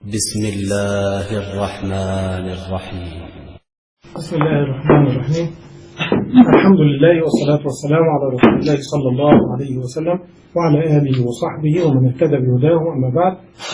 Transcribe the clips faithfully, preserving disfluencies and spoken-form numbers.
بسم الله الرحمن الرحيم. بسم الله الرحمن الرحيم. الحمد لله والصلاة والسلام على رسول الله صلى الله عليه وسلم وعلى آله وصحبه ومن اهتدى بهداه. أما بعد،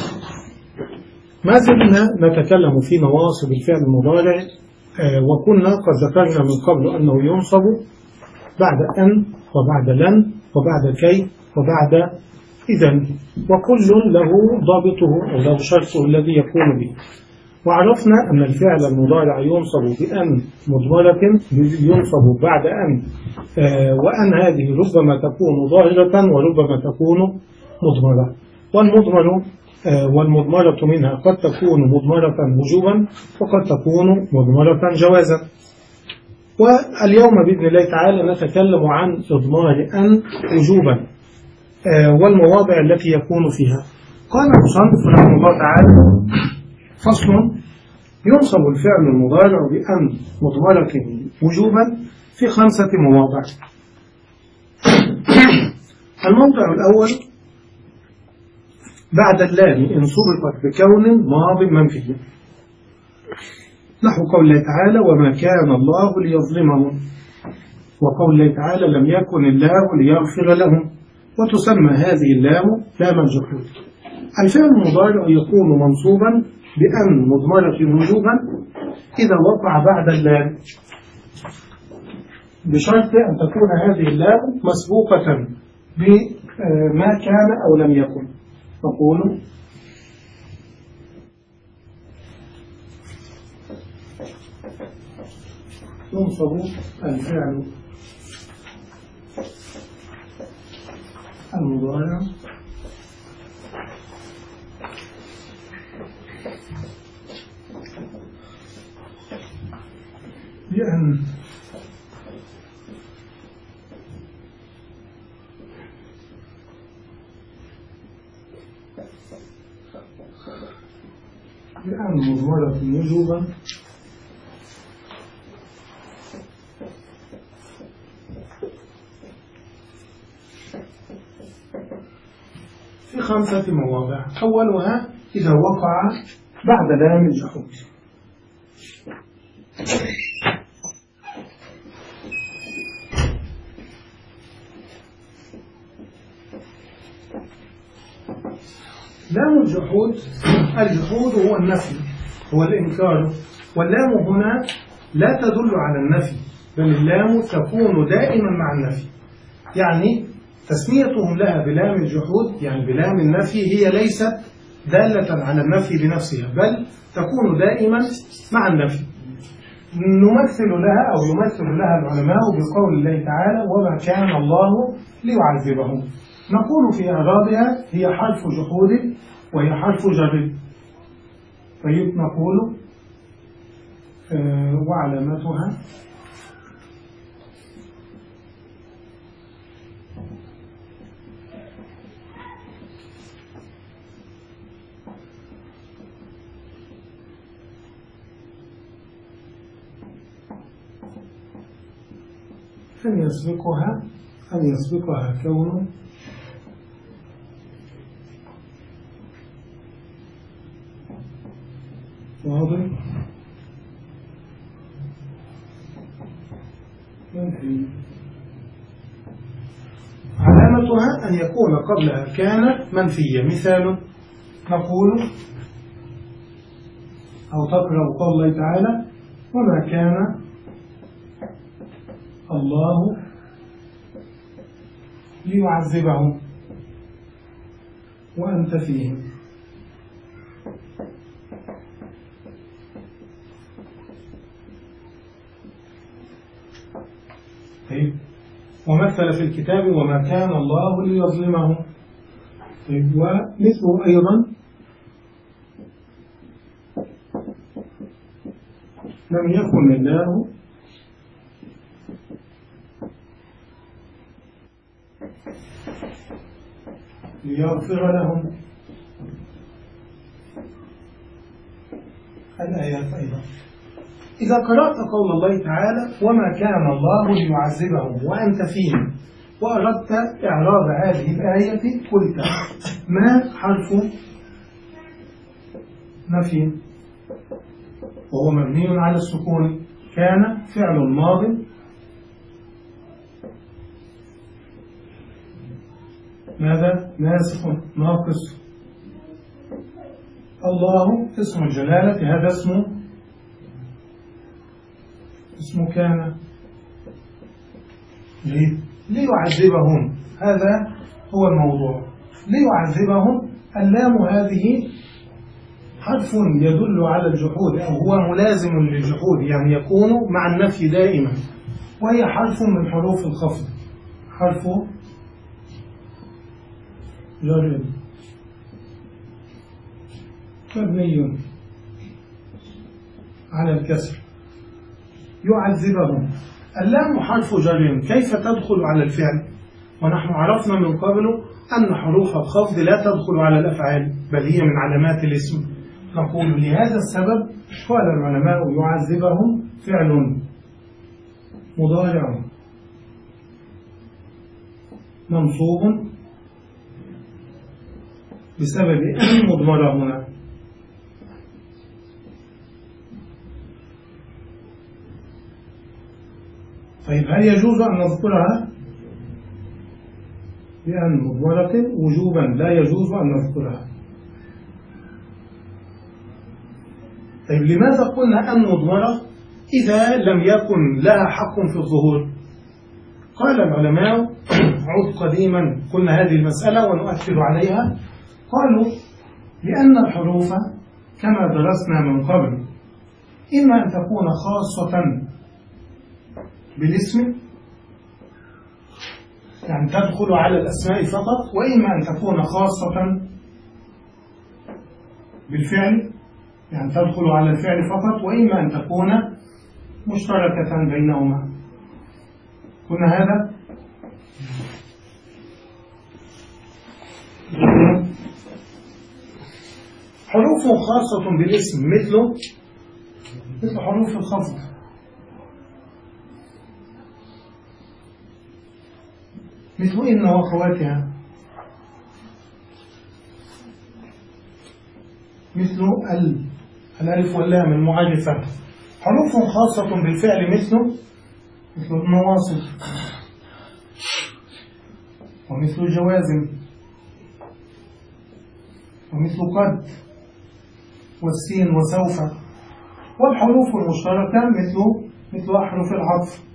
ما زلنا نتكلم في نواصب الفعل المضارع، وكنا قد ذكرنا من قبل أنه ينصب بعد أن وبعد لن وبعد كي وبعد إذن، وكل له ضابطه أو له شرطه الذي يكون به. وعرفنا أن الفعل المضارع ينصب بأن مضمرة، ينصب بعد أن، وأن هذه ربما تكون ظاهرة وربما تكون مضمرة، والمضمر والمضمرة منها قد تكون مضمرة وجوبا وقد تكون مضمرة جوازا. واليوم بإذن الله تعالى نتكلم عن إضمار أن وجوبا والمواضع التي يكون فيها. قال المصنف رحمه الله تعالى: فصل: ينصب الفعل المضارع بأن مضمرة وجوبا في خمسة مواضع. الموضع الأول بعد اللام إن سبقت بكون ماض منفي، نحو قول الله تعالى: وما كان الله ليظلمهم، وقول الله تعالى: لم يكن الله ليغفر لهم، وتسمى هذه اللام لام الجحود. الفعل المضارع يكون منصوبا بأن مضمرة وجوبا إذا وقع بعد اللام، بشرط أن تكون هذه اللام مسبوقة بما كان أو لم يكن. نقول: ينصب الفعل المضارع بأن بأن مضمرة وجوبا في خمسة مواضع. أولها إذا وقع بعد لام الجحود. لام الجحود، الجحود هو النفي، هو الإنكار، واللام هنا لا تدل على النفي، بل اللام تكون دائما مع النفي. يعني تسميتهم لها بلام الجحود، يعني بلام النفي، هي ليست دالة على النفي بنفسها، بل تكون دائما مع النفي. نمثل لها أو يمثل لها العلماء بقول الله تعالى: وما كان الله ليعذبهم. نقول في إعرابها: هي حرف جحود وهي حرف جر. طيب، نقول آه وعلامتها أن يسبقها أن يسبقها كون واضح منفي. علامتها أن يكون قبلها كان منفية. مثال: نقول أو تقرأ قول الله تعالى: وما كان الله ليعذبهم وأنت فيهم. طيب، ومثل في الكتاب: وما كان الله ليظلمهم. طيب، ومثله أيضا: لم يكن الله ليغفر لهم. الآيات أيضا. إذا قرأت قول الله تعالى: وما كان الله ليعذبهم وأنت فيهم، وأردت إعراب هذه الآية، قلت: ما حرف نفي وهو مبني على السكون. كان فعل ماض ماذا؟ ناسخ ناقص. الله اسم الجلالة، هذا اسمه اسمه كان. ليه؟ ليعذبهم، هذا هو الموضوع. ليعذبهم، اللام هذه حرف يدل على الجحود أو هو ملازم للجحود، يعني يكون مع النفي دائما، وهي حرف من حروف الخفض، حرف جر مبني على الكسر. يعذبهم، اللام حرف جر، كيف تدخل على الفعل؟ ونحن عرفنا من قبل أن حروف الخفض لا تدخل على الأفعال، بل هي من علامات الاسم. نقول لهذا السبب قال العلماء يعذبهم فعل مضارع منصوب بسبب أن مضمرة هنا. طيب هل يجوز أن نذكرها بأن مضمرة وجوبا؟ لا يجوز أن نذكرها. طيب لماذا قلنا أن مضمرة إذا لم يكن لها حق في الظهور؟ قال العلماء، عود قديما قلنا هذه المسألة ونؤكد عليها، قالوا لأن الحروف كما درسنا من قبل إما أن تكون خاصة بالاسم، يعني تدخل على الأسماء فقط، وإما أن تكون خاصة بالفعل، يعني تدخل على الفعل فقط، وإما أن تكون مشتركة بينهما. قلنا هذا حروف خاصة بالاسم مثل مثل حروف الخفض، مثل إن وأخواتها، مثل ال الألف واللام المعرفة. حروف خاصة بالفعل مثل مثل النواصب ومثل الجوازم ومثل قد والسين وسوف. والحروف المشتركة مثل مثل أحرف العطف،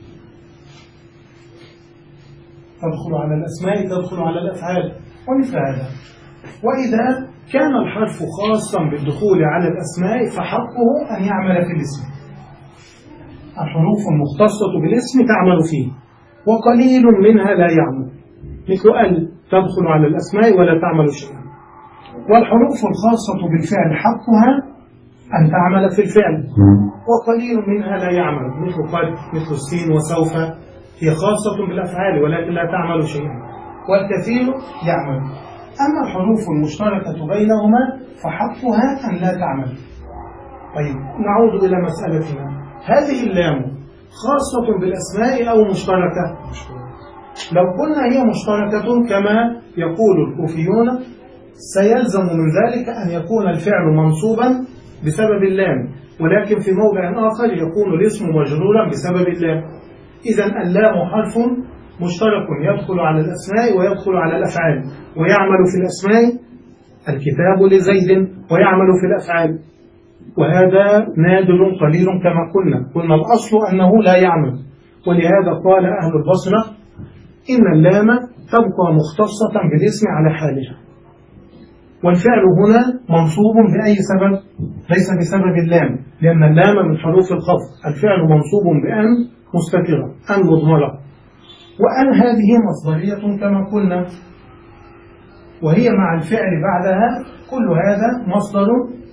تدخل على الأسماء تدخل على الأفعال ومثل هذا. وإذا كان الحرف خاصا بالدخول على الأسماء فحقه أن يعمل في الاسم. الحروف المختصة بالاسم تعمل فيه، وقليل منها لا يعمل، مثل أن تدخل على الأسماء ولا تعمل شيئا. والحروف الخاصة بالفعل حقها أن تعمل في الفعل، وقليل منها لا يعمل، مثل قد مثل السين وسوف، هي خاصة بالأفعال ولكن لا تعمل شيئا، والكثير يعمل. أما الحروف المشتركة بينهما فحقها أن لا تعمل. طيب نعود إلى مسألتنا، هذه اللام خاصة بالأسماء أو مشتركة؟ لو قلنا هي مشتركة كما يقول الكوفيون سيلزم من ذلك أن يكون الفعل منصوبا بسبب اللام، ولكن في موضع آخر يكون الاسم مجرورا بسبب اللام. إذن اللام حرف مشترك يدخل على الأسماء ويدخل على الأفعال، ويعمل في الأسماء الكتاب لزيد ويعمل في الأفعال، وهذا نادر قليل كما قلنا. قلنا الأصل أنه لا يعمل، ولهذا قال أهل البصرة إن اللام تبقى مختصة بالاسم على حالها. والفعل هنا منصوب بأي سبب؟ ليس بسبب اللام، لأن اللام من حروف الخفض. الفعل منصوب بأن مستترة، أن مضمرة، وأن هذه مصدرية كما قلنا، وهي مع الفعل بعدها. كل هذا مصدر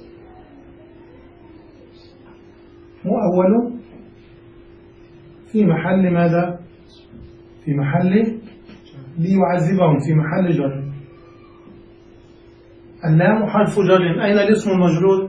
مؤول في محل ماذا؟ في محل ليعذبهم، في محل جر. اللام حرف جر، أين الاسم المجرور؟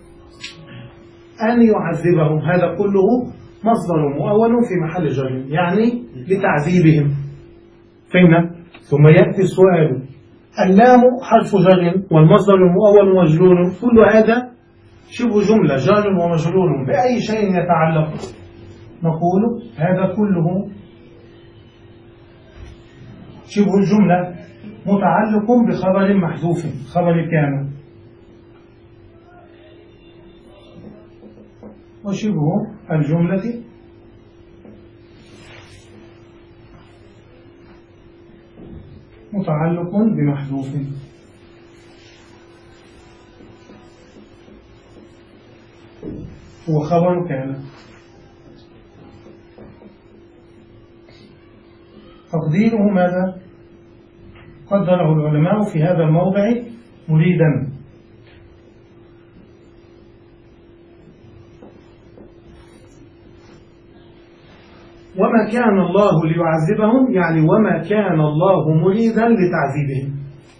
أن يعذبهم، هذا كله مصدر مؤول في محل جر، يعني لتعذيبهم. فهمنا؟ ثم يأتي السؤال، اللام حرف جر والمصدر المؤول مجرور، كل هذا شبه جملة جار ومجرور بأي شيء يتعلق، نقول هذا كله شبه الجملة متعلق بخبر محذوف، خبر كان، وشبه الجملة متعلق بمحذوف. هو خبر كان. تقديره ماذا؟ قدره العلماء في هذا الموضع مريدا. وما كان الله ليعذبهم، يعني وما كان الله مريدا لتعذيبهم.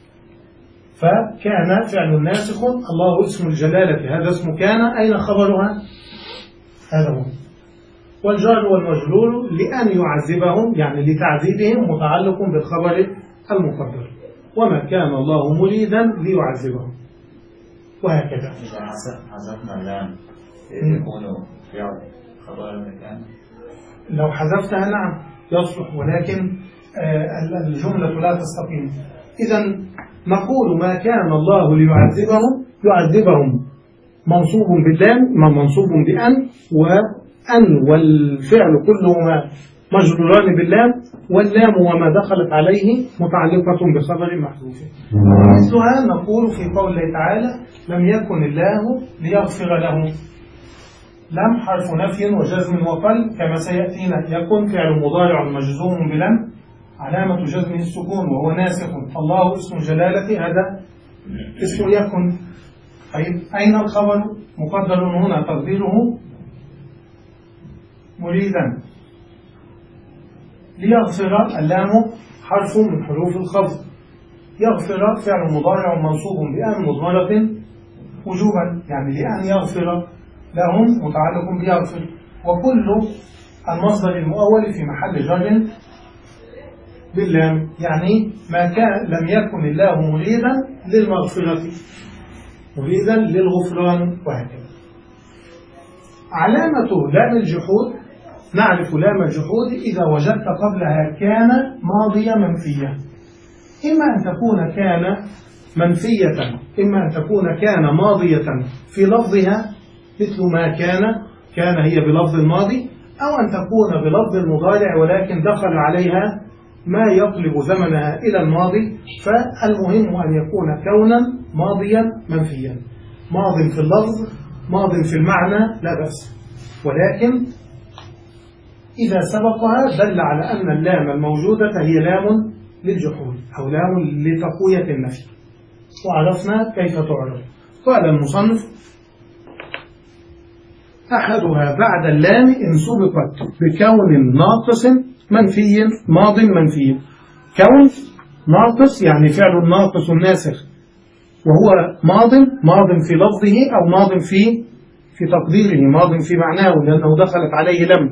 فكان فعل ناسخ، الله اسم الجلالة، هذا اسم كان، أين خبرها؟ هذا هو. والجار والمجرور لأن يعذبهم يعني لتعذيبهم متعلق بالخبر المقدر، وما كان الله مريدا ليعذبهم، وهكذا. إذا حذفنا اللام يكون فعل خبر المكان. لو حذفتها نعم يصلح، ولكن الجملة لا تستقيم. إذا نقول ما كان الله ليعذبهم، يعذبهم منصوب باللام، منصوب بأن، وأن والفعل كلهما مجروران باللام، واللام وما دخلت عليه متعلقة بخبر محذوف. مثلها نقول في قول الله تعالى لم يكن الله ليغفر لهم. لم حرف نفي وجزم وقل كما سيأتينا. يكن فعل مضارع مجزوم بلم علامة جزمه السكون وهو ناسخ. الله اسم جلالة، هذا اسم يكن. طيب أين الخبر؟ مقدر هنا تقديره مريدا. ليغفر اللام حرف من حروف الخفض. يغفر فعل مضارع منصوب بأن مضمرة وجوبا، يعني لأن يغفر لهم متعلق بيغفر، وكل المصدر المؤول في محل جر باللام، يعني ما كان لم يكن الله مريدا للمغفرة، مريدا للغفران، وهكذا. علامة لام الجحود، نعرف لام الجحود إذا وجدت قبلها كان ماضية منفية، إما أن تكون كان منفية، إما أن تكون كان ماضية في لفظها مثل ما كان، كان هي بلفظ الماضي، أو أن تكون بلفظ المضارع ولكن دخل عليها ما يطلب زمنها إلى الماضي. فالمهم أن يكون كونا ماضيا منفيا، ماض في اللفظ ماض في المعنى لا بأس، ولكن إذا سبقها دل على أن اللام الموجودة هي لام للجحود أو لام لتقوية النفي، وعرفنا كيف تعرف. قال المصنف أحدها بعد اللام إن سبقت بكون ناقص منفي ماض منفي. كون ناقص يعني فعل ناقص ناسخ، وهو ماض ماض في لفظه أو ماض في في تقديره، ماض في معناه لأنه دخلت عليه لم.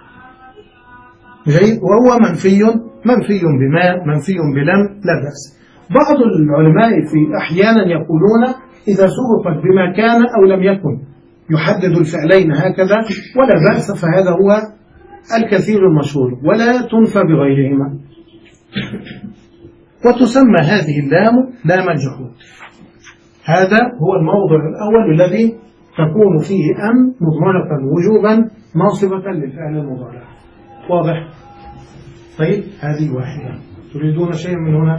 جيد. وهو منفي منفي بما منفي بلم لا بأس. بعض العلماء في أحيانا يقولون إذا سبقت بما كان أو لم يكن يحدد الفعلين هكذا ولا بأس، فهذا هو الكثير المشهور، ولا تنفى بغيرهما. وتسمى هذه اللام لام الجحود. هذا هو الموضع الأول الذي تكون فيه أن مضمرة وجوبا ناصبة للفعل المضارع. واضح؟ طيب هذه واحدة. تريدون شيئا من هنا؟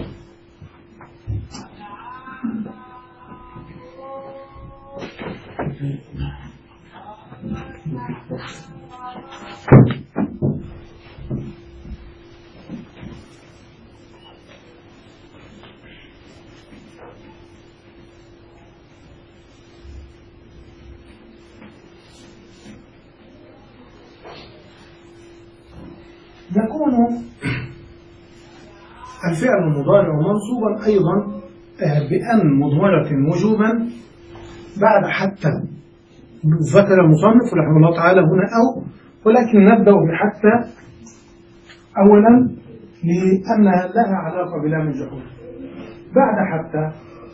يكون الفعل المضارع منصوبا أيضا بأن مضمرة وجوبا بعد حتى. ذكر المصنف رحمه الله تعالى هنا أو، ولكن نبدأ بحتى أولا لأنها لها علاقة بلام الجحود. بعد حتى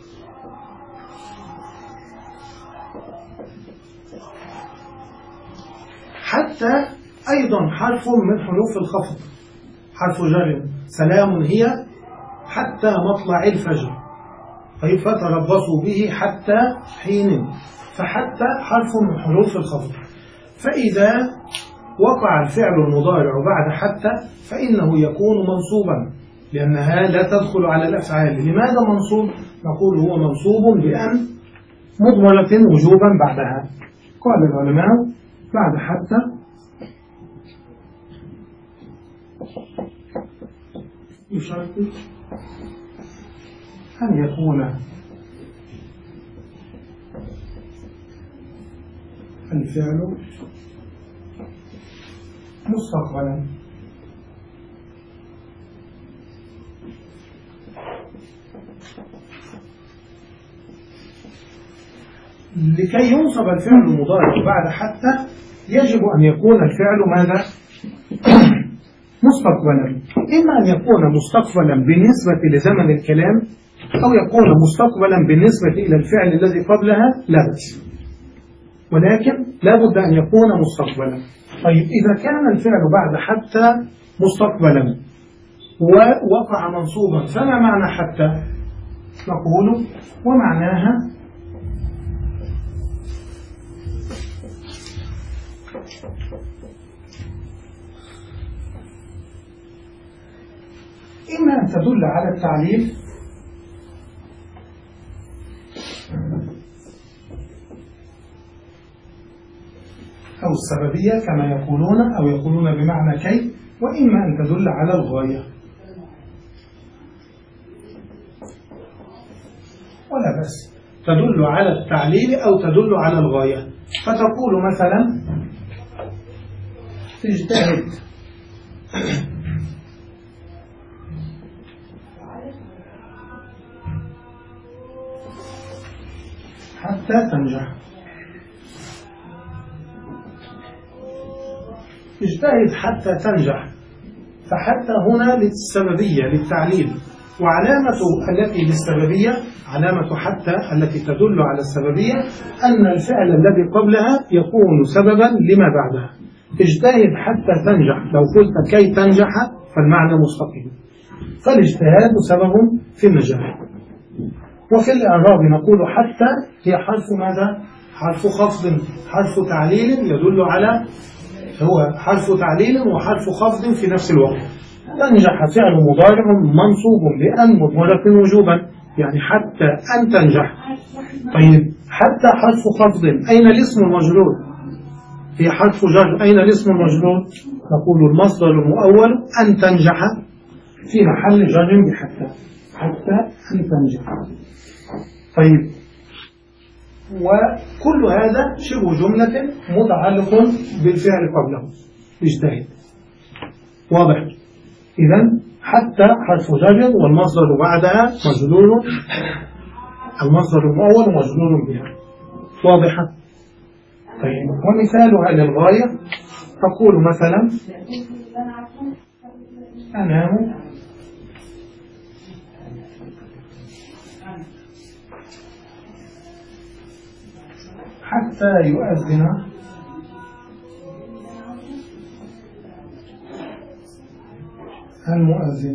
حتى أيضا حرف من حروف الخفض، حرف جر. سلام هي حتى مطلع الفجر، طيب فتربصوا به حتى حين، فحتى حرف من حروف الخفض. فإذا وقع الفعل المضارع بعد حتى فإنه يكون منصوبا، لأنها لا تدخل على الأفعال. لماذا منصوب؟ نقول هو منصوب بأن مضمرة وجوبا بعدها. قال العلماء بعد حتى يشرط أن يكون الفعل مستقبلا، لكي ينصب الفعل المضارع بعد حتى يجب أن يكون الفعل ماذا؟ مستقبلا. إما أن يكون مستقبلا بالنسبة لزمن الكلام، أو يكون مستقبلا بالنسبة إلى الفعل الذي قبلها، لا بأس، ولكن لا بد أن يكون مستقبلا. طيب إذا كان الفعل بعد حتى مستقبلا ووقع منصوبا، فما معنى حتى؟ نقول ومعناها إما أن تدل على التعليل أو السببية كما يقولون، أو يقولون بمعنى كي، وإما أن تدل على الغاية، ولا بس تدل على التعليل أو تدل على الغاية. فتقول مثلا اجتهد حتى تنجح. اجتهد حتى تنجح، فحتى هنا للسببية للتعليل، وعلامة التي للسببية علامة حتى التي تدل على السببية أن الفعل الذي قبلها يكون سببا لما بعدها. اجتهد حتى تنجح، لو قلت كي تنجح فالمعنى مستقيم، فالاجتهاد سبب في النجاح. وفي الإعراب نقول حتى هي حرف ماذا؟ حرف خفض، حرف تعليل يدل على، هو حرف تعليل وحرف خفض في نفس الوقت. تنجح فعل مضارع منصوب بأن مضمرة وجوبا، يعني حتى أن تنجح. طيب حتى حرف خفض، أين الاسم المجرور؟ هي حرف جر، أين الاسم المجرور؟ نقول المصدر المؤول أن تنجح في محل جر بحتى، حتى أن تنجح. طيب وكل هذا شبه جملة متعلق بالفعل قبله، اجتهد. واضح؟ إذن حتى حرف جر والمصدر بعدها مجرور، المصدر المؤول مجرور بها. واضحة؟ طيب ومثالها للغاية تقول مثلا أنام حتى يؤذن المؤذن.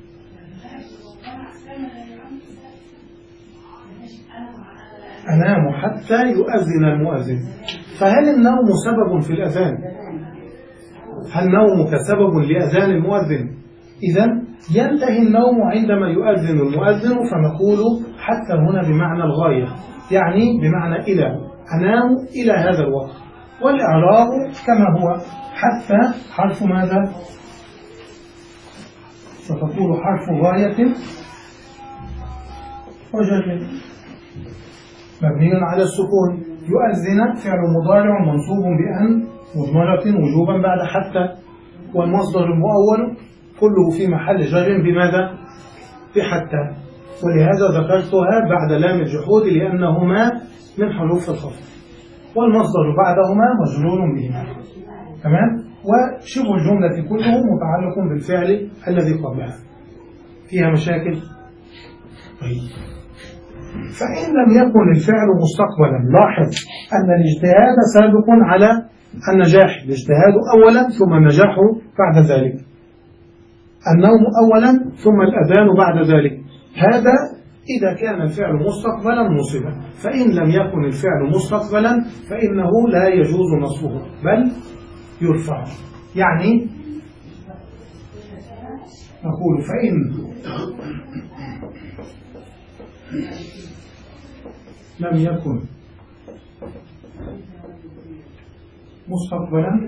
أنام حتى يؤذن المؤذن. فهل النوم سبب في الأذان؟ هل نومك سبب لأذان المؤذن؟ إذن ينتهي النوم عندما يؤذن المؤذن، فنقول حتى هنا بمعنى الغاية، يعني بمعنى إلى، أنام إلى هذا الوقت. والإعراب كما هو، حتى حرف ماذا؟ فتقول حرف غاية وجر مبني على السكون. يؤذن فعل مضارع منصوب بأن مضمرة وجوبا بعد حتى، والمصدر المؤول كله في محل جر بماذا؟ بحتى. ولهذا ذكرتها بعد لام الجحود لأنهما من حروف الخفض، والمصدر بعدهما مجرور بهما. تمام؟ وشبه الجملة كله متعلق بالفعل الذي قبلها. فيها مشاكل؟ طيب فإن لم يكن الفعل مستقبلا، لاحظ أن الاجتهاد سابق على النجاح، الاجتهاد أولا ثم النجاح بعد ذلك، النوم أولا ثم الأذان بعد ذلك. هذا إذا كان الفعل مستقبلا نصب، فإن لم يكن الفعل مستقبلا فإنه لا يجوز نصبه بل يرفع. يعني نقول فإن لم يكن مستقبلا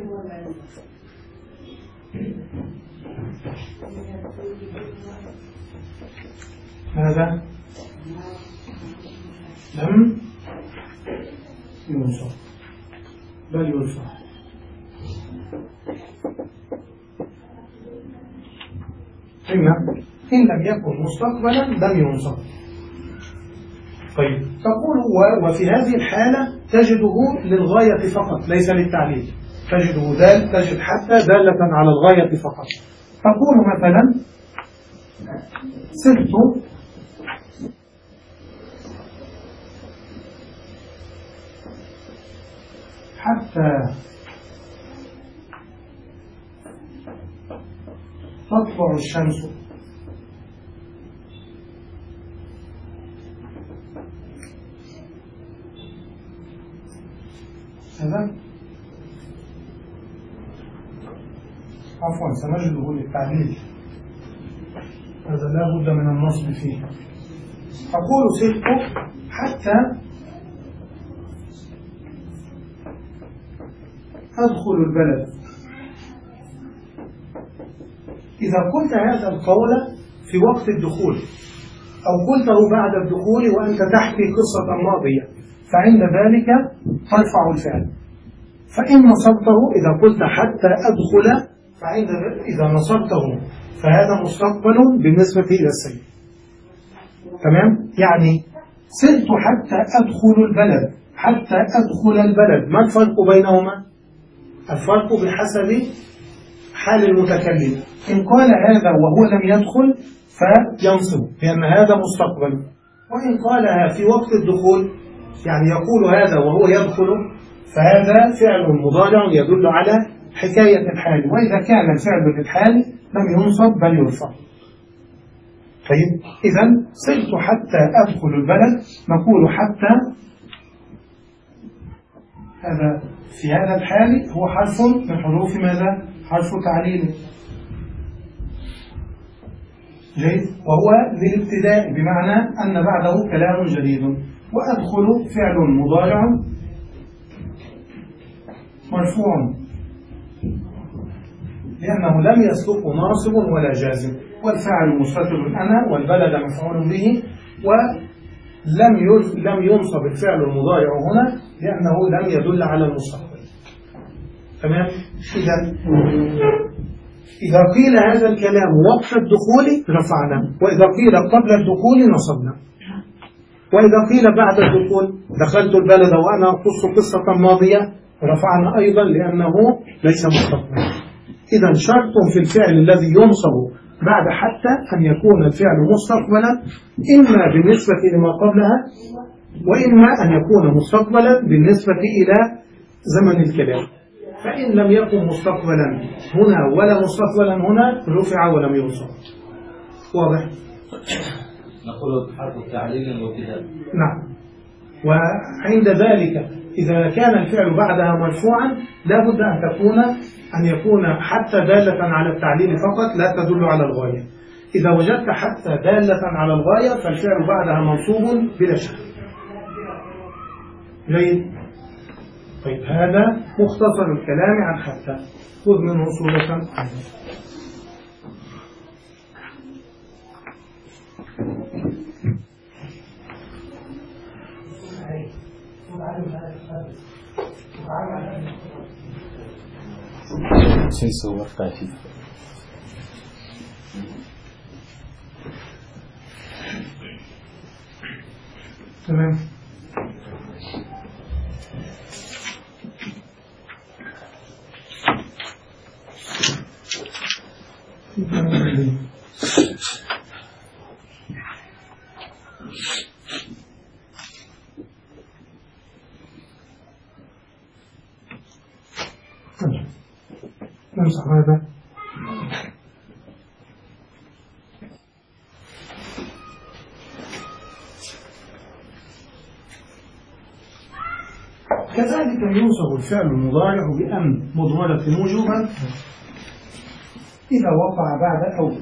هذا لم ينصب بل يرفع. إن لم يكن مستقبلا لم ينصب. طيب تقول وفي هذه الحالة تجده للغاية فقط ليس للتعليل، تجده دال تجد حتى دالة على الغاية فقط. تقول مثلا سرت حتى تطلع الشمس. هذا عفوا سنجده للتعليل، هذا لا بد من النصب فيه. أقول سرت حتى أدخل البلد. إذا قلت هذا القول في وقت الدخول أو قلته بعد الدخول وأنت تحكي قصة ماضية فعند ذلك ترفع الفعل. فإن نصبته إذا قلت حتى أدخل فعند إذا نصبته فهذا مستقبل بالنسبة إلى السير. تمام؟ يعني سرت حتى أدخل البلد، حتى أدخل البلد، ما الفرق بينهما؟ الفرق بحسب حال المتكلم. إن قال هذا وهو لم يدخل فينصب لأن هذا مستقبل، وإن قالها في وقت الدخول يعني يقول هذا وهو يدخل فهذا فعل مضارع يدل على حكاية الحال، وإذا كان الفعل للحال لم ينصب بل يرفع. طيب إذن صرت حتى أدخل البلد، نقول حتى هذا في هذا الحال هو حرف من حروف ماذا؟ حرف تعليل جيد، وهو للابتداء بمعنى أن بعده كلام جديد. وأدخل فعل مضارع مرفوع لأنه لم يسبقه ناصب ولا جازم، والفاعل مستتر أنا والبلد مفعول به، ولم لم ينصب الفعل المضارع هنا لأنه لم يدل على المستقبل. تمام؟ إذا إذا قيل هذا الكلام وقت الدخول رفعنا، وإذا قيل قبل الدخول نصبنا، وإذا قيل بعد الدخول دخلت البلد وأنا أقص قصة ماضية رفعنا أيضا لأنه ليس مستقبلا. إذا شرط في الفعل الذي ينصب بعد حتى أن يكون الفعل مستقبلا إما بالنسبة لما قبلها وإما أن يكون مستقبلا بالنسبة إلى زمن الكلام. فإن لم يكن مستقبلا هنا ولا مستقبلا هنا رفع ولم ينصب. واضح؟ نقول حرف التعليل والابتداء. نعم. وعند ذلك إذا كان الفعل بعدها مرفوعا لا بد أن تكون أن يكون حتى دالة على التعليل فقط لا تدل على الغاية. إذا وجدت حتى دالة على الغاية فالفعل بعدها منصوب بلا شك. جيد. طيب هذا مختصر الكلام عن حتى، خذ منه صورة. سيصور خفيف. تمام. امسح هذا. كذلك يوصف الفعل المضارع بأن مضمرة وجوبا إذا وقع بعد أو.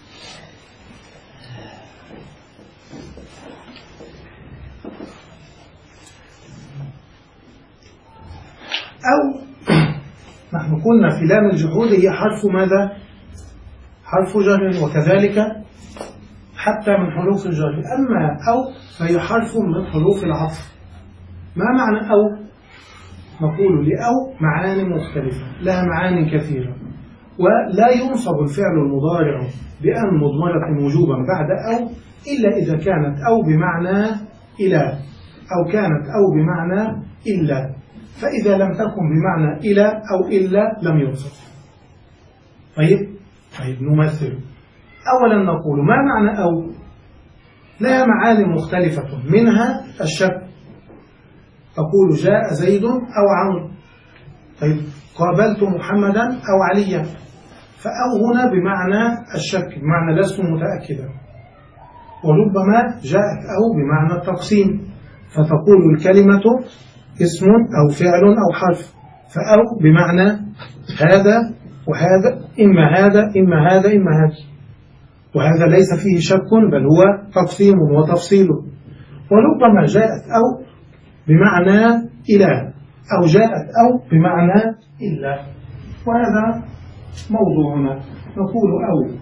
أو نحن قلنا في لام الجحود هي حرف ماذا؟ حرف جر، وكذلك حتى من حروف الجر. أما أو فهي حرف من حروف العطف. ما معنى أو؟ نقول لأو معاني مختلفة لها معاني كثيرة، ولا ينصب الفعل المضارع بأن مضمرة وجوبا بعد أو إلا إذا كانت أو بمعنى إلى، أو كانت أو بمعنى إلا. فإذا لم تكن بمعنى إلى أو إلا لم ينصب. طيب طيب نمثل. أولا نقول ما معنى أو؟ لها معاني مختلفة، منها الشك. تقول جاء زيد أو عمرو. طيب قابلت محمدا أو عليا. فأو هنا بمعنى الشك، بمعنى لست متأكدا. وربما جاءت أو بمعنى التقسيم، فتقول الكلمة اسم أو فعل أو حرف، فأو بمعنى هذا وهذا، إما هذا إما هذا إما هذا، وهذا ليس فيه شك بل هو تقسيم وتفصيل. وربما جاءت أو بمعنى إلى، أو جاءت أو بمعنى إلا، وهذا موضوعنا. نقول أو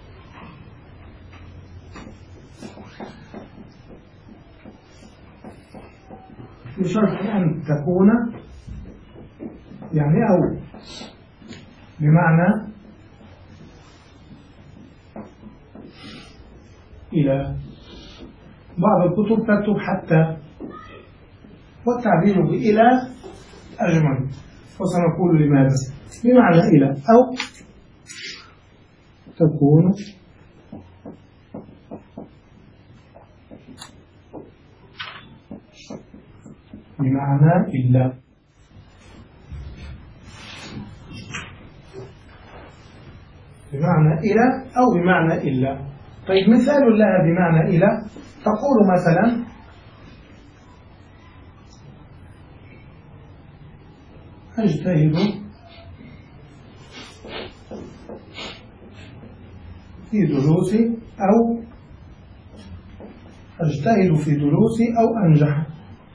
بشرط أن تكون، يعني أو بمعنى إلى. بعض الكتب تكتب حتى، والتعبير بإلى أجمل، وسنقول لماذا. بمعنى إلى أو تكون بمعنى إلا. بمعنى إلى أو بمعنى إلا. طيب مثال لها بمعنى إلى، تقول مثلا أجتهد في دروسي، أو أجتهد في دروسي أو أنجح.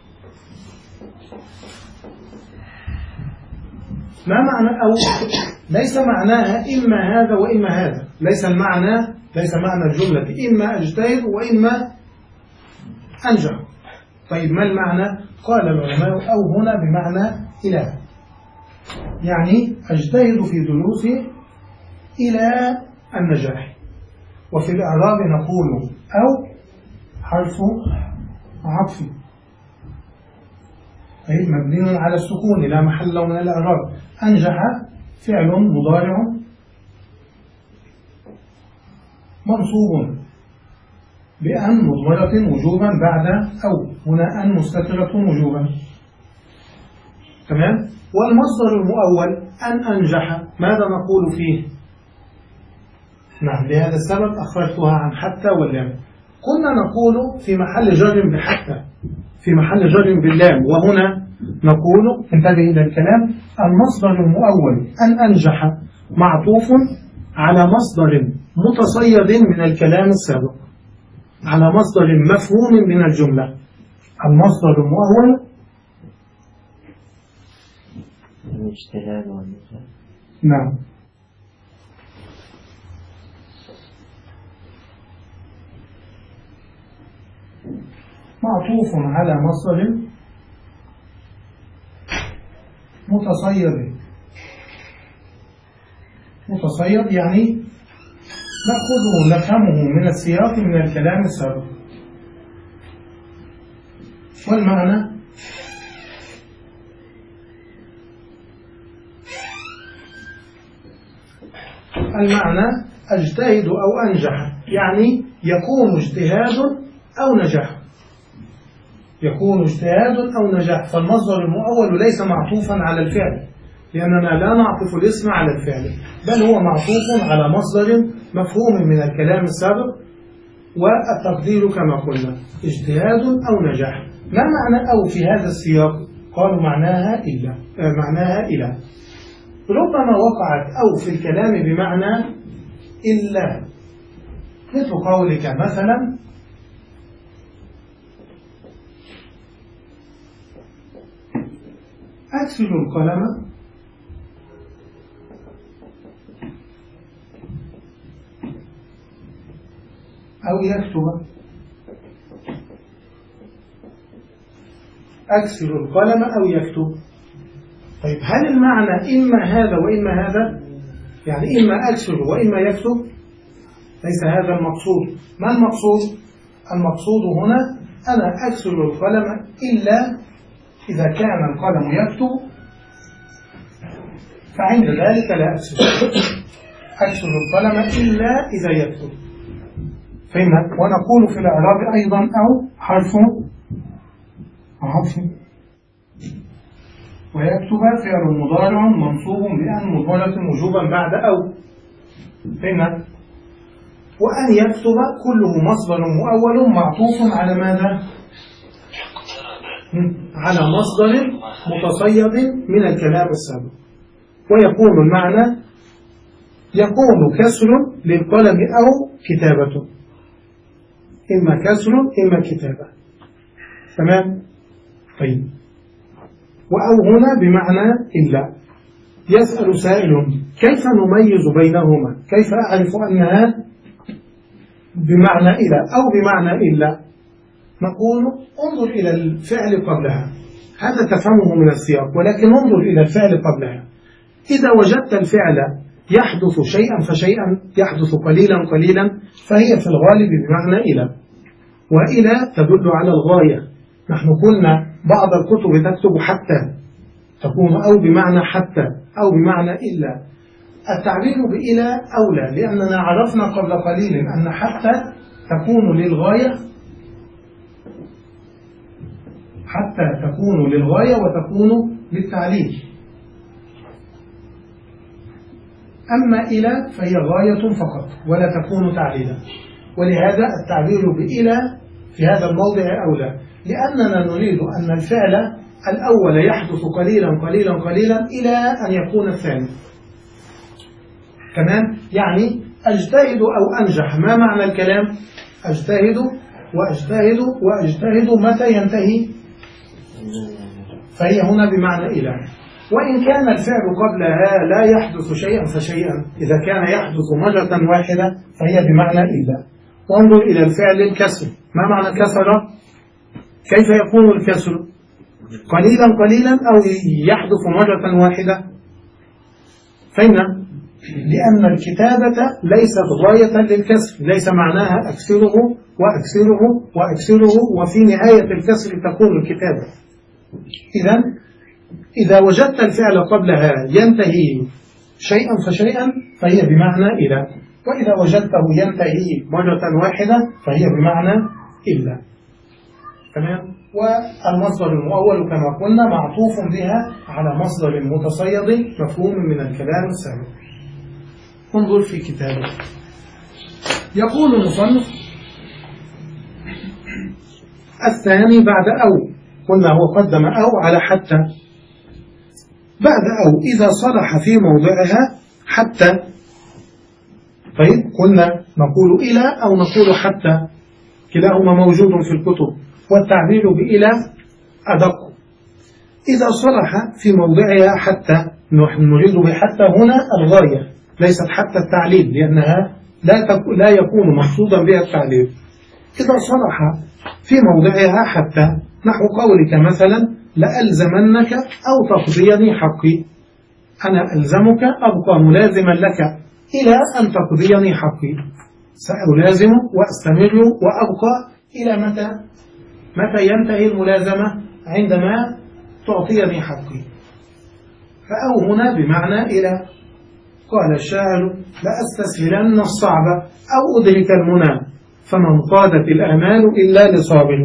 ما معنى أو؟ ليس معناها إما هذا وإما هذا، ليس المعنى، ليس معنى الجملة إما أجتهد وإما أنجح. طيب ما المعنى؟ قال العلماء أو هنا بمعنى إلى، يعني أجتهد في دروسي إلى النجاح. وفي الإعراب نقول أو حرف عطف، أي مبني على السكون لا محل له من الإعراب. أنجح فعل مضارع منصوب بأن مضمرة وجوبا بعد أو، هنا أن مستترة وجوبا. تمام. والمصدر المؤول أن أنجح، ماذا نقول فيه؟ نعم، لهذا السبب أخرجتها عن حتى واللام. كنا نقول في محل جر بحتى، في محل جر باللام، وهنا نقول انتبه إلى الكلام. المصدر المؤول أن أنجح معطوف على مصدر متصيد من الكلام السابق، على مصدر مفهوم من الجملة. المصدر المؤول الاجتهاد والنجاح. نعم. معطوف على مصدر متصيد. متصيد يعني نأخذه نفهمه من السياق من الكلام السابق. والمعنى المعنى أجتهد أو أنجح، يعني يكون اجتهاد أو نجاح، يكون اجتهاد أو نجاح. فالمصدر المؤول ليس معطوفا على الفعل، لأننا لا نعطف الاسم على الفعل، بل هو معطوف على مصدر مفهوم من الكلام السابق، والتقدير كما قلنا اجتهاد أو نجاح. ما معنى أو في هذا السياق؟ قالوا معناها إلا آه معناها إلى. ربما وقعت أو في الكلام بمعنى إلا، مثل قولك مثلا أكسر القلم أو يكتب. أكسر القلم أو يكتب. طيب هل المعنى إما هذا وإما هذا؟ يعني إما أكسر وإما يكتب؟ ليس هذا المقصود. ما المقصود؟ المقصود هنا أنا أكسر القلم إلا إذا كان القلم يكتب، فعند ذلك لا أكسر. أكسر القلم إلا إذا يكتب. فهمت؟ ونقول في الإعراب أيضا أو حرف عطف، ويكتب فعل مضارع منصوب بأن مضمرة وجوبا بعد أو. فهمت؟ وأن يكتب كله مصدر مؤول معطوف على ماذا؟ على مصدر متصيد من الكلام السابق. ويكون المعنى يكون كسر للقلم أو كتابته، إما كسر إما كتابة. تمام؟ طيب، وأو هنا بمعنى إلا. يسأل سائل كيف نميز بينهما؟ كيف أعرف أنها بمعنى إلى أو بمعنى إلا؟ نقول انظر إلى الفعل قبلها، هذا تفهمه من السياق، ولكن انظر إلى الفعل قبلها. إذا وجدت الفعل يحدث شيئا فشيئا، يحدث قليلا قليلا، فهي في الغالب بمعنى إلى. وإلى تدل على الغاية. نحن قلنا بعض الكتب تكتب حتى، تكون أو بمعنى حتى أو بمعنى إلا. التعبير بإلى أولى، لأننا عرفنا قبل قليل أن حتى تكون للغاية، حتى تكون للغاية وتكون للتعليل. أما إلى فهي غاية فقط ولا تكون تعليلا. ولهذا التعبير بإلى في هذا الموضع أولى، لأننا نريد أن الفعل الأول يحدث قليلا قليلا قليلا إلى أن يكون الثاني. تمام؟ يعني أجتهد أو أنجح. ما معنى الكلام؟ أجتهد وأجتهد وأجتهد متى ينتهي؟ فهي هنا بمعنى إلى. وإن كان الفعل قبلها لا يحدث شيئا فشيئا، إذا كان يحدث مرة واحدة فهي بمعنى إلا. وانظر إلى الفعل الكسر. ما معنى كسر؟ كيف يكون الكسر؟ قليلا قليلا أو يحدث مرة واحدة؟ فهمنا؟ لأن الكتابة ليست غاية للكسر، ليس معناها أكسره وأكسره وأكسره وفي نهاية الكسر تكون الكتابة. إذا إذا وجدت الفعل قبلها ينتهي شيئا فشيئا فهي بمعنى إلى، وإذا وجدته ينتهي مرة واحدة فهي بمعنى إلا. تمام؟ والمصدر المؤول كما قلنا معطوف بها على مصدر متصيد مفهوم من الكلام السابق. انظر في كتابه. يقول المصنف الثاني بعد أو، قلنا هو قدم أو على حتى. بعد أو إذا صلح في موضعها حتى. طيب قلنا نقول إلى أو نقول حتى، كلاهما موجود في الكتب، والتعبير بإلى أدق. إذا صلح في موضعها حتى، نحن نريد بحتى هنا الغاية، ليست حتى التعليل، لأنها لا لا يكون مقصودا بها التعليل. إذا صلح في موضعها حتى، نحو قولك مثلا لألزمنك أو تقضيني حقي. أنا ألزمك أبقى ملازما لك إلى أن تقضيني حقي. سألازم وأستمر وأبقى إلى متى؟ متى ينتهي الملازمة؟ عندما تعطيني حقي. فأو هنا بمعنى إلى. قال الشاعر لأستسهلن الصعب أو أدرك المنى فمن قادت الآمال إلا لصابر.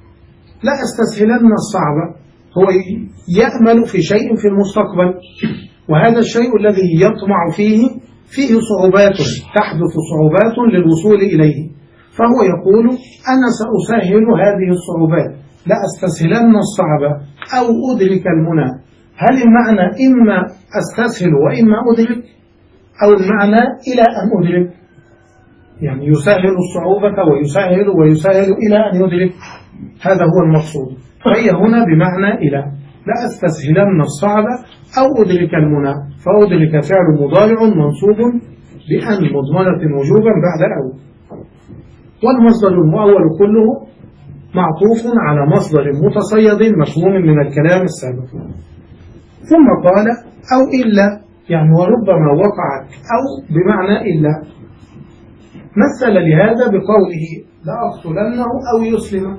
لا أستسهلن الصعب، هو يأمل في شيء في المستقبل، وهذا الشيء الذي يطمع فيه فيه صعوبات، تحدث صعوبات للوصول إليه، فهو يقول أنا سأسهل هذه الصعوبات، لا أستسهلن الصعب أو أدرك المنى. هل المعنى إما أستسهل وإما أدرك، أو المعنى إلى أن أدرك؟ يعني يسهل الصعوبة ويسهل ويسهل إلى أن يدرك، هذا هو المقصود. فهي هنا بمعنى إلى، لا أستسهلن الصعب أو أدرك المنى، فأدرك فعل مضارع منصوب بأن مضمرة وجوبا بعد أو، والمصدر المؤول كله معطوف على مصدر متصيد مفهوم من الكلام السابق. ثم قال أو إلا، يعني وربما وقعت أو بمعنى إلا، مثل لهذا بقوله لأقتلنه أو يسلم،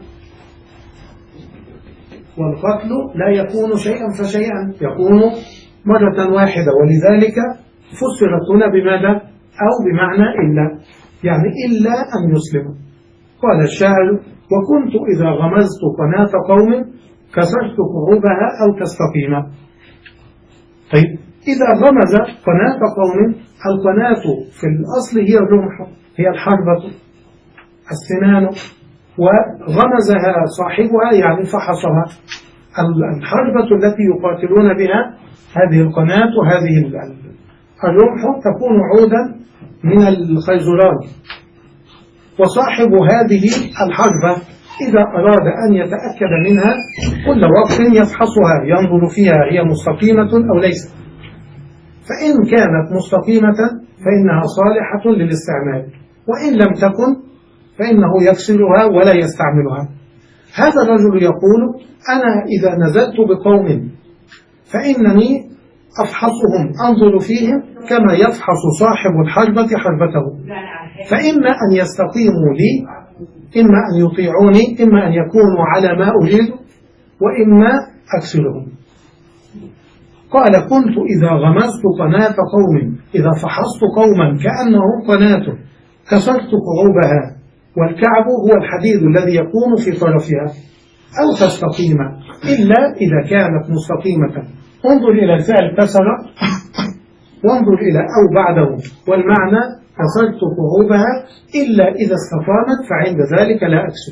والقتل لا يكون شيئا فشيئا، يكون مرة واحدة، ولذلك فسرت هنا بماذا؟ أو بمعنى إلا، يعني إلا أن يسلم. قال الشاعر وكنت إذا غمزت قناة قوم كسرت كعوبها أو تستقيم. طيب إذا غمز قناة قوم، القناة في الأصل هي الرمح، هي الحربة السنان، وغمزها صاحبها يعني فحصها. الحربة التي يقاتلون بها هذه القناة وهذه الرمح تكون عودا من الخيزران، وصاحب هذه الحربة إذا أراد أن يتأكد منها كل وقت يفحصها، ينظر فيها هي مستقيمة أو ليست، فإن كانت مستقيمة فإنها صالحة للاستعمال، وإن لم تكن فإنه يفصلها ولا يستعملها. هذا الرجل يقول أنا إذا نزلت بقوم فإنني أفحصهم، أنظر فيهم كما يفحص صاحب الحربة حربته، فإما أن يستقيموا لي، إما أن يطيعوني، إما أن يكونوا على ما أريد، وإما أكسرهم. قال كنت إذا غمزت قناة قوم، إذا فحصت قوما كأنهم قناة كسرت كعوبها، والكعب هو الحديد الذي يكون في طرفها، أو تستقيم، إلا إذا كانت مستقيمة. انظر إلى الفعل كسر، وانظر إلى أو بعده، والمعنى كسرت كعوبها إلا إذا استقامت، فعند ذلك لا أكسر.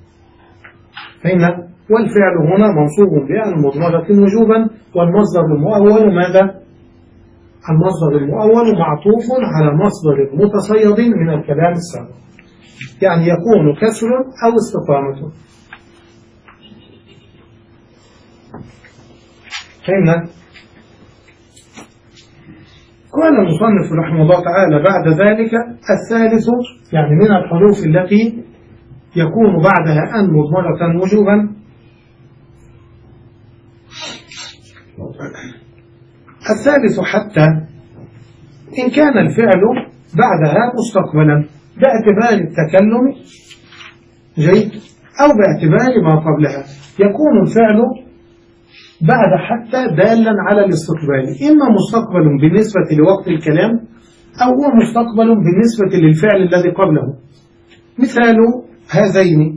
فإن والفعل هنا منصوب بأن مضمرة وجوبا، والمصدر المؤول ماذا؟ المصدر المؤول معطوف على مصدر متصيد من الكلام السابق، يعني يكون كسر أو استقامة. فهمنا؟ قال المصنف رحمه الله تعالى بعد ذلك الثالث، يعني من الحروف التي يكون بعدها أن مضمرة وجوبا، الثالث حتى إن كان الفعل بعدها مستقبلا باعتبار التكلم جيد أو باعتبار ما قبلها، يكون الفعل بعد حتى دالا على الاستقبال، إما مستقبل بالنسبة لوقت الكلام أو هو مستقبل بالنسبة للفعل الذي قبله. مثال هذين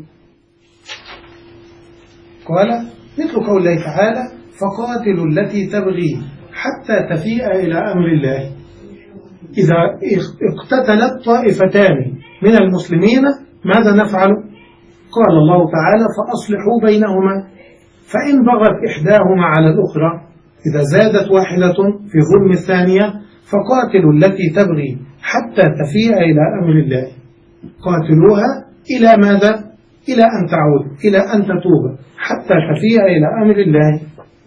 قال مثل قول الله تعالى فقاتلوا التي تبغي حتى تفيء إلى أمر الله. إذا اقتتلت طائفتان من المسلمين ماذا نفعل؟ قال الله تعالى فأصلحوا بينهما، فإن بغت إحداهما على الأخرى، إذا زادت واحدة في ظلم الثانية فقاتلوا التي تبغي حتى تفيء إلى أمر الله، قاتلوها إلى ماذا؟ إلى أن تعود، إلى أن تتوب، حتى تفيء إلى أمر الله.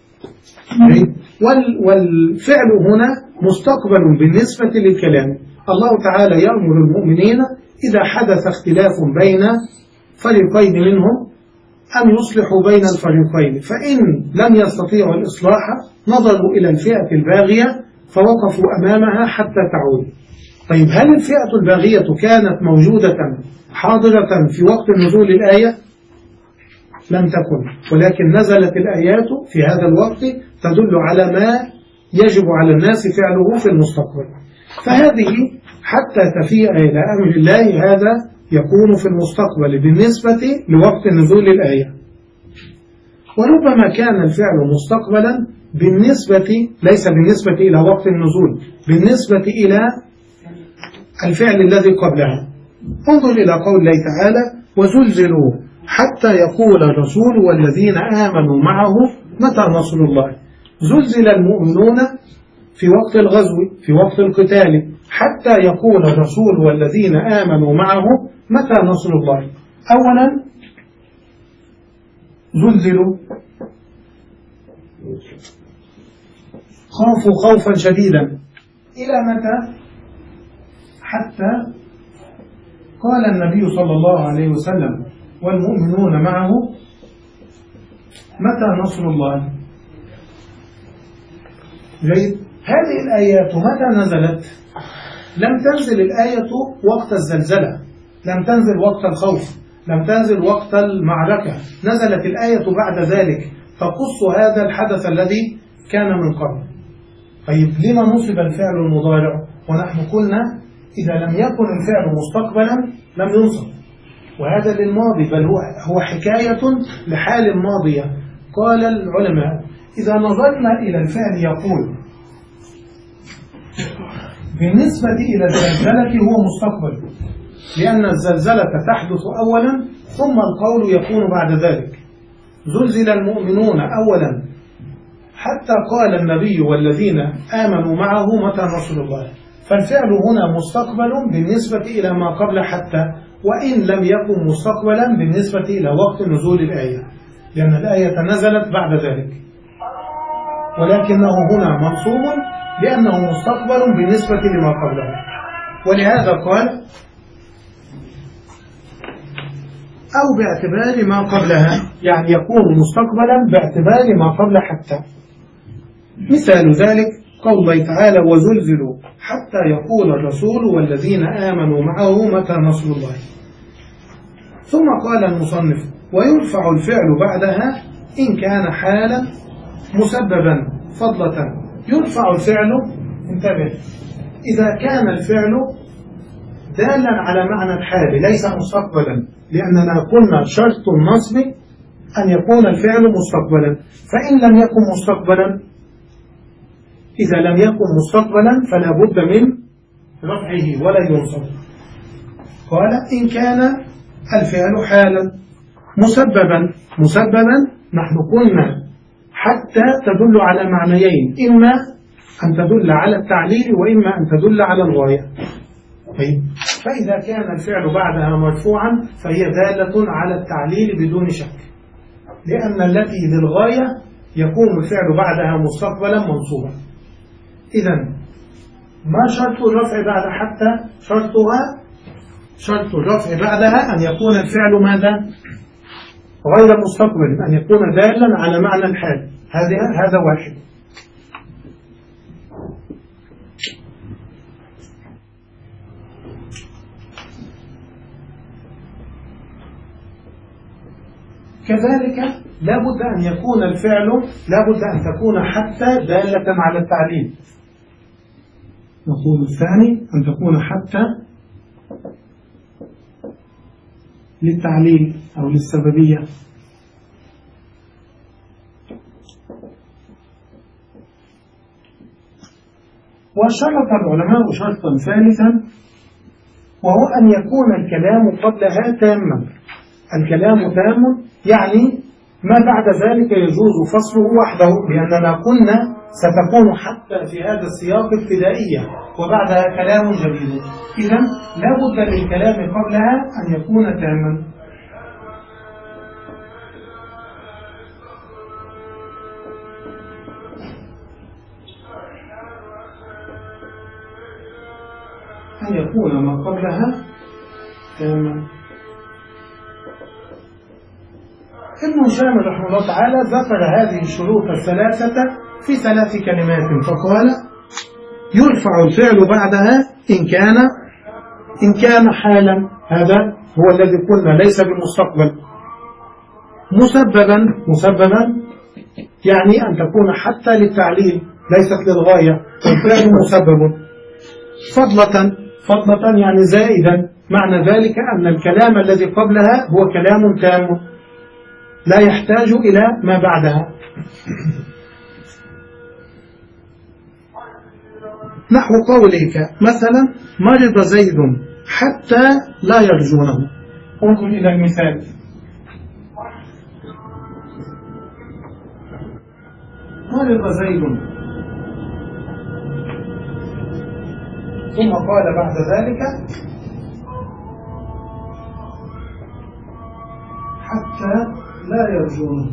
والفعل هنا مستقبل بالنسبة للكلام. الله تعالى يأمر المؤمنين إذا حدث اختلاف بين فريقين منهم أن يصلحوا بين الفريقين، فإن لم يستطيعوا الإصلاح نظروا إلى الفئة الباغية فوقفوا أمامها حتى تعود. طيب هل الفئة الباغية كانت موجودة حاضرة في وقت نزول الآية؟ لم تكن، ولكن نزلت الآيات في هذا الوقت تدل على ما يجب على الناس فعله في المستقبل. فهذه حتى تفيء إلى أمر الله هذا يكون في المستقبل بالنسبة لوقت نزول الآية. وربما كان الفعل مستقبلا بالنسبة ليس بالنسبة إلى وقت النزول، بالنسبة إلى الفعل الذي قبلها. انظر إلى قول الله تعالى وزلزلوا حتى يقول الرسول والذين آمنوا معه متى نصر الله. زلزل المؤمنون في وقت الغزو في وقت القتال حتى يقول الرسول والذين آمنوا معه متى نصر الله. أولا زلزلوا خافوا خوفا شديدا إلى متى؟ حتى قال النبي صلى الله عليه وسلم والمؤمنون معه متى نصر الله. جيد. هذه الآيات متى نزلت؟ لم تنزل الآية وقت الزلزلة، لم تنزل وقت الخوف، لم تنزل وقت المعركة، نزلت الآية بعد ذلك تقص هذا الحدث الذي كان من قبل. طيب لما نصب الفعل المضارع ونحن قلنا إذا لم يكن الفعل مستقبلا لم ينصب، وهذا للماضي بل هو هو حكاية لحال ماضية. قال العلماء إذا نظرنا إلى الفعل يقول بالنسبة إلى الزلزلة هو مستقبل، لأن الزلزلة تحدث أولا ثم القول يكون بعد ذلك. زلزل المؤمنون أولا حتى قال النبي والذين آمنوا معه متى نصر الله. فالفعل هنا مستقبل بالنسبة إلى ما قبل حتى، وإن لم يكن مستقبلا بالنسبة إلى وقت نزول الآية، لأن الآية نزلت بعد ذلك، ولكنه هنا منصوب لأنه مستقبل بالنسبة لما قبله. ولهذا قال أو باعتبار ما قبلها، يعني يكون مستقبلا باعتبار ما قبل حتى. مثال ذلك قول الله تعالى وزلزلوا حتى يقول الرسول والذين آمنوا معه متى نصر الله. ثم قال المصنف ويرفع الفعل بعدها إن كان حالا مسببا فضلة. يرفع الفعل، انتبه، إذا كان الفعل دالا على معنى الحال ليس مستقبلا، لأننا قلنا شرط النصب أن يكون الفعل مستقبلا، فإن لم يكن مستقبلا إذا لم يكن مستقبلا فلا بد من رفعه ولا ينصب. قال إن كان الفعل حالا مسببا. مسببا نحن قلنا حتى تدل على معنيين، إما أن تدل على التعليل وإما أن تدل على الغاية. طيب فإذا كان الفعل بعدها مرفوعا فهي دالة على التعليل بدون شك، لأن التي للغاية يكون الفعل بعدها مستقبلا منصوبا. إذن ما شرط الرفع بعد حتى؟ شرطها شرط الرفع بعدها أن يكون الفعل ماذا؟ غير مستقبل، أن يكون دالا على معنى الحال. هذا هذا واحد. كذلك لا بد أن يكون الفعل لا بد أن تكون حتى دالة على التعليل. نقول الثاني أن تكون حتى للتعليل أو للسببية. وشرط العلماء شرطا ثالثا وهو أن يكون الكلام قبلها تاما. الكلام تام يعني ما بعد ذلك يجوز فصله وحده، لأننا قلنا ستكون حتى في هذا السياق ابتدائية وبعدها كلام جديد. إذن لا بد للكلام قبلها أن يكون تاما. أن يكون ما قبلها تاما. ابن هشام رحمه الله تعالى ذكر هذه الشروط الثلاثة في ثلاث كلمات، فقال يرفع الفعل بعدها إن كان إن كان حالا، هذا هو الذي قلنا ليس بالمستقبل. مسببا مسببا يعني أن تكون حتى للتعليل ليست للغاية، والفعل مسبب. فضلة فضلة يعني زائدا، معنى ذلك أن الكلام الذي قبلها هو كلام تام لا يحتاج إلى ما بعدها. نحو قولك مثلا مرض زيد حتى لا يرجونه. انظر إلى المثال. مرض زيد ثم قال بعد ذلك حتى لا يرجونه.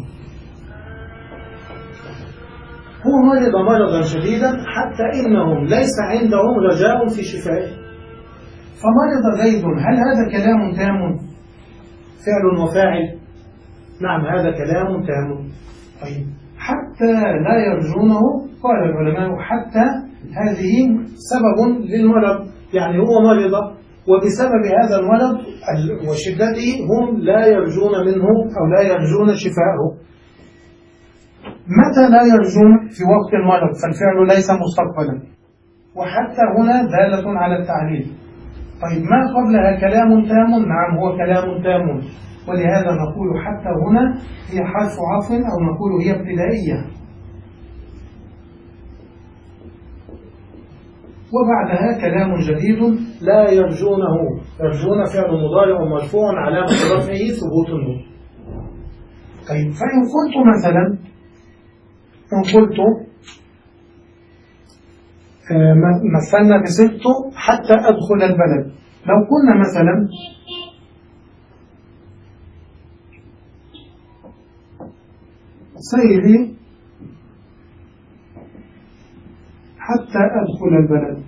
هو مرض مرضا شديدا حتى إنهم ليس عندهم رجاء في شفائه. فمرض زيد، هل هذا كلام تام؟ فعل وفاعل؟ نعم هذا كلام تام. طيب حتى لا يرجونه، قال العلماء حتى هذه سبب للمرض، يعني هو مرض وبسبب هذا المرض وشدته هم لا يرجون منه أو لا يرجون شفاءه. متى لا يرجون؟ في وقت المرض، فالفعل ليس مستقبلا، وحتى هنا دالة على التعليل. طيب ما قبلها كلام تام؟ نعم هو كلام تام، ولهذا نقول حتى هنا هي حرف عطف أو نقول هي ابتدائية. وبعدها كلام جديد لا يرجونه. يرجون فعل مضارع مرفوع علامة رفعه ثبوت النون. طيب فإن قلت مثلا إن قلت مثلنا بصرت حتى أدخل البلد، لو قلنا مثلا سيري حتى أدخل البلد،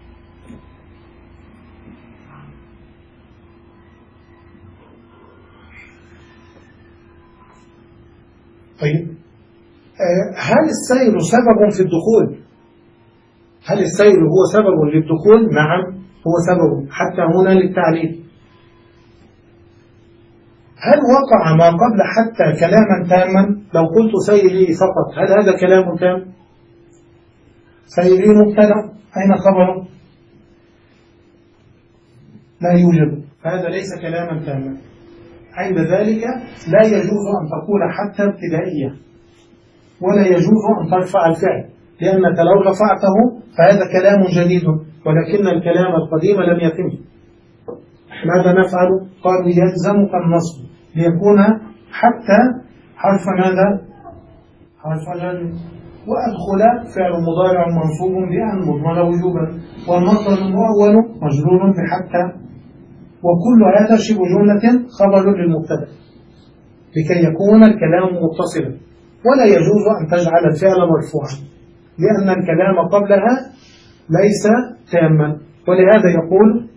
طيب هل السير سبب في الدخول؟ هل السير هو سبب للدخول؟ نعم هو سبب حتى هنا للتعليل. هل وقع ما قبل حتى كلاما تاما؟ لو قلت سيري فقط هل هذا كلام تام؟ سيري مبتدأ، أين خبره؟ لا يوجد، فهذا ليس كلاما تاما. عند ذلك لا يجوز أن تقول حتى ابتدائية، ولا يجوز أن ترفع الفعل، لأنك لو رفعته فهذا كلام جديد، ولكن الكلام القديم لم يتم. ماذا نفعل؟ قالوا يلزمك النصب ليكون حتى حرف ماذا؟ حرف جر. وأدخل فعل مضارع منصوب بأن مضمر وجوبا، والمصدر المؤول مجرور بحتى، وكل هذا شبه جملة خبر للمبتدأ لكي يكون الكلام متصلا. ولا يجوز أن تجعل الفعل مرفوعا لأن الكلام قبلها ليس تاما، ولهذا يقول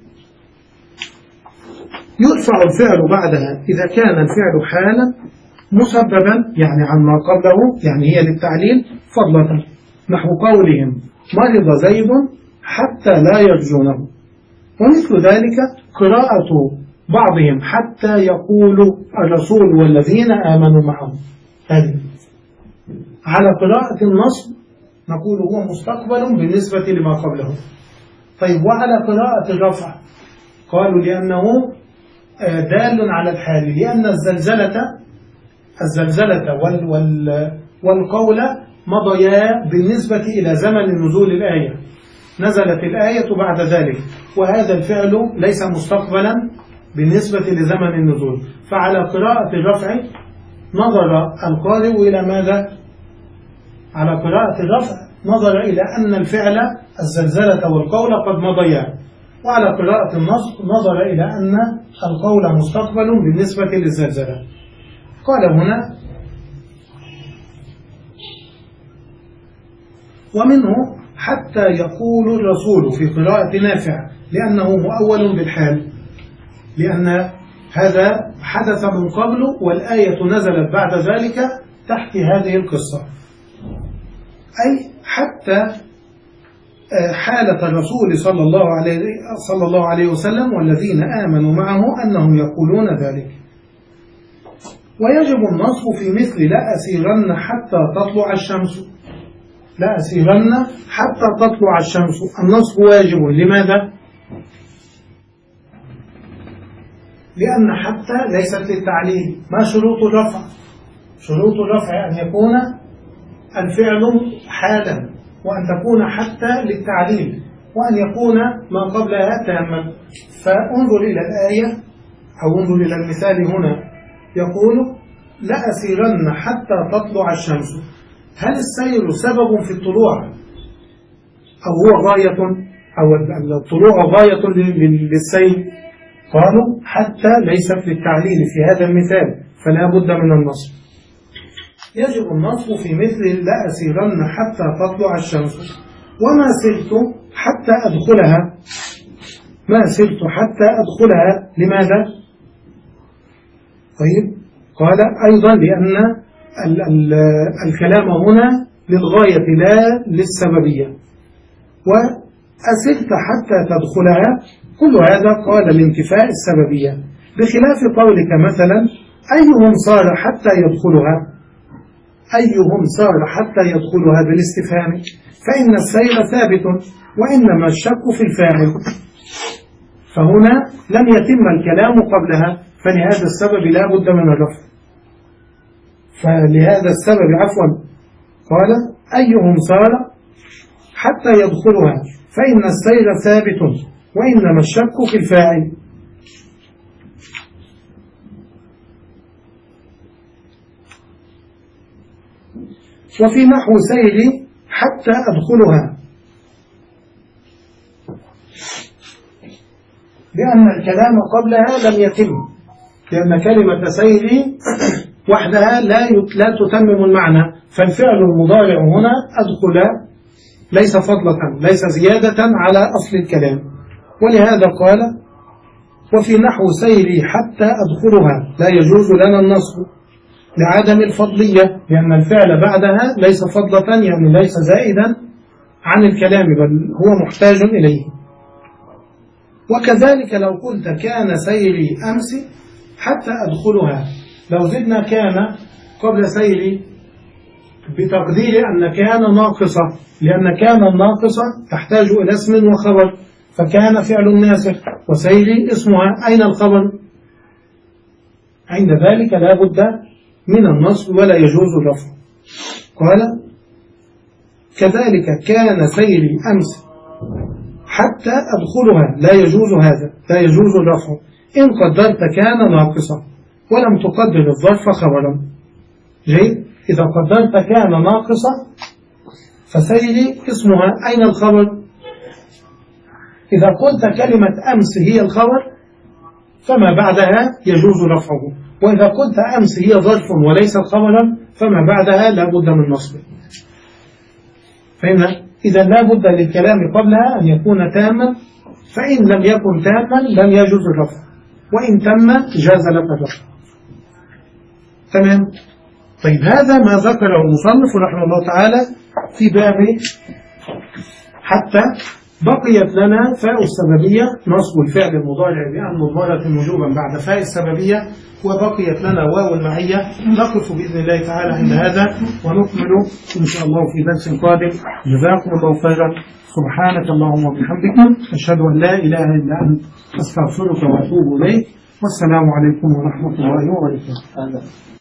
يرفع الفعل بعدها إذا كان الفعل حالا مسببا يعني عما قبله، يعني هي للتعليل فضلا، نحو قولهم مرض زيد حتى لا يرجونه. ومثل ذلك قراءة بعضهم حتى يقول الرسول والذين آمنوا معه، هذه على قراءة النصب نقول هو مستقبل بالنسبة لما قبله. طيب وعلى قراءة الرفع قالوا لأنه دال على الحال، لأن الزلزلة الزلزلة وال وال والقول مضيا بالنسبة إلى زمن نزول الآية، نزلت الآية بعد ذلك، وهذا الفعل ليس مستقبلا بالنسبة لزمن النزول. فعلى قراءة الرفع نظر القارئ إلى ماذا؟ على قراءة الرفع نظر إلى أن الفعل الزلزلة والقول قد مضيا، وعلى قراءة النصب نظر إلى أن القول مستقبل بالنسبة للزلزلة. قال هنا ومنه حتى يقول الرسول في قراءة نافع لأنه مؤول بالحال، لأن هذا حدث من قبل والآية نزلت بعد ذلك تحت هذه القصة، أي حتى حالة الرسول صلى الله عليه صلى الله عليه وسلم والذين آمنوا معه أنهم يقولون ذلك. ويجب النصب في مثل لا أسيرن حتى تطلع الشمس، لا أسيرن حتى تطلع الشمس، النصب واجب. لماذا؟ لأن حتى ليست للتعليل. ما شروط الرفع؟ شروط الرفع أن يكون الفعل حالا، وأن تكون حتى للتعليل، وأن يكون ما قبلها تاما. فانظر إلى الآية أو انظر إلى المثال هنا، يقول لأسيرن حتى تطلع الشمس. هل السير سبب في الطلوع أو هو غاية، أو الطلوع غاية للسير؟ قالوا حتى ليست للتعليل في هذا المثال، فلا بد من النصب. يجب النصب في مثل لأسيرن حتى تطلع الشمس. وما سرت حتى أدخلها، ما سرت حتى أدخلها لماذا؟ طيب قال أيضا لأن ال ال الكلام هنا للغاية لا للسببية. وأسرت حتى تدخلها كل هذا قال لانتفاء السببية، بخلاف قولك مثلا أيهم صار حتى يدخلها، أيهم صار حتى يدخلها بالاستفهام، فإن السير ثابت وإنما الشك في الفاعل. فهنا لم يتم الكلام قبلها، فلهذا السبب لا بد من الرفع. فلهذا السبب عفوا قال أيهم صار حتى يدخلها فإن السير ثابت وإنما الشك في الفاعل. وفي نحو سيري حتى أدخلها، لأن الكلام قبلها لم يتم، لأن كلمة سيري وحدها لا لا تتمم المعنى، فالفعل المضارع هنا أدخل ليس فضلة، ليس زيادة على أصل الكلام. ولهذا قال وفي نحو سيري حتى أدخلها لا يجوز لنا النصب لعدم الفضلية، لأن الفعل بعدها ليس فضلة، يعني ليس زائدا عن الكلام بل هو محتاج إليه. وكذلك لو قلت كان سيري أمس حتى أدخلها، لو زدنا كان قبل سيري بتقدير أن كان ناقصة، لأن كان الناقصة تحتاج إلى اسم وخبر، فكان فعل ناسخ وسيري اسمها، أين الخبر؟ عند ذلك لا بد من النصب ولا يجوز الرفع. قال كذلك كان سيري أمس حتى أدخلها لا يجوز هذا، لا يجوز الرفع إن قدرت كان ناقصة ولم تقدر الظرف خبرا. جيد، إذا قدرت كان ناقصة فسيري اسمها، أين الخبر؟ إذا قلت كلمة أمس هي الخبر فما بعدها يجوز رفعه، وإذا قلت أمس هي ظرف وليس خبرا فما بعدها لا بد من نصبه. فهمنا؟ إذا لا بد للكلام قبلها أن يكون تاما، فإن لم يكن تاما لم يجوز الرفع، وإن تم جاز لك الرفع. تمام؟ طيب هذا ما ذكره المصنف رحمه الله تعالى في باب حتى. بقيت لنا فاء السببية، نصب الفعل المضارع بأن مضمرة وجوبا بعد فاء السببية، وبقيت لنا واو المعية. نقف بإذن الله تعالى عند هذا ونكمل إن شاء الله في درس قادم. جزاكم الله خيرا. سبحانك اللهم وبحمدك أشهد أن لا إله إلا أنت أستغفرك وأتوب إليك، والسلام عليكم ورحمة الله وبركاته.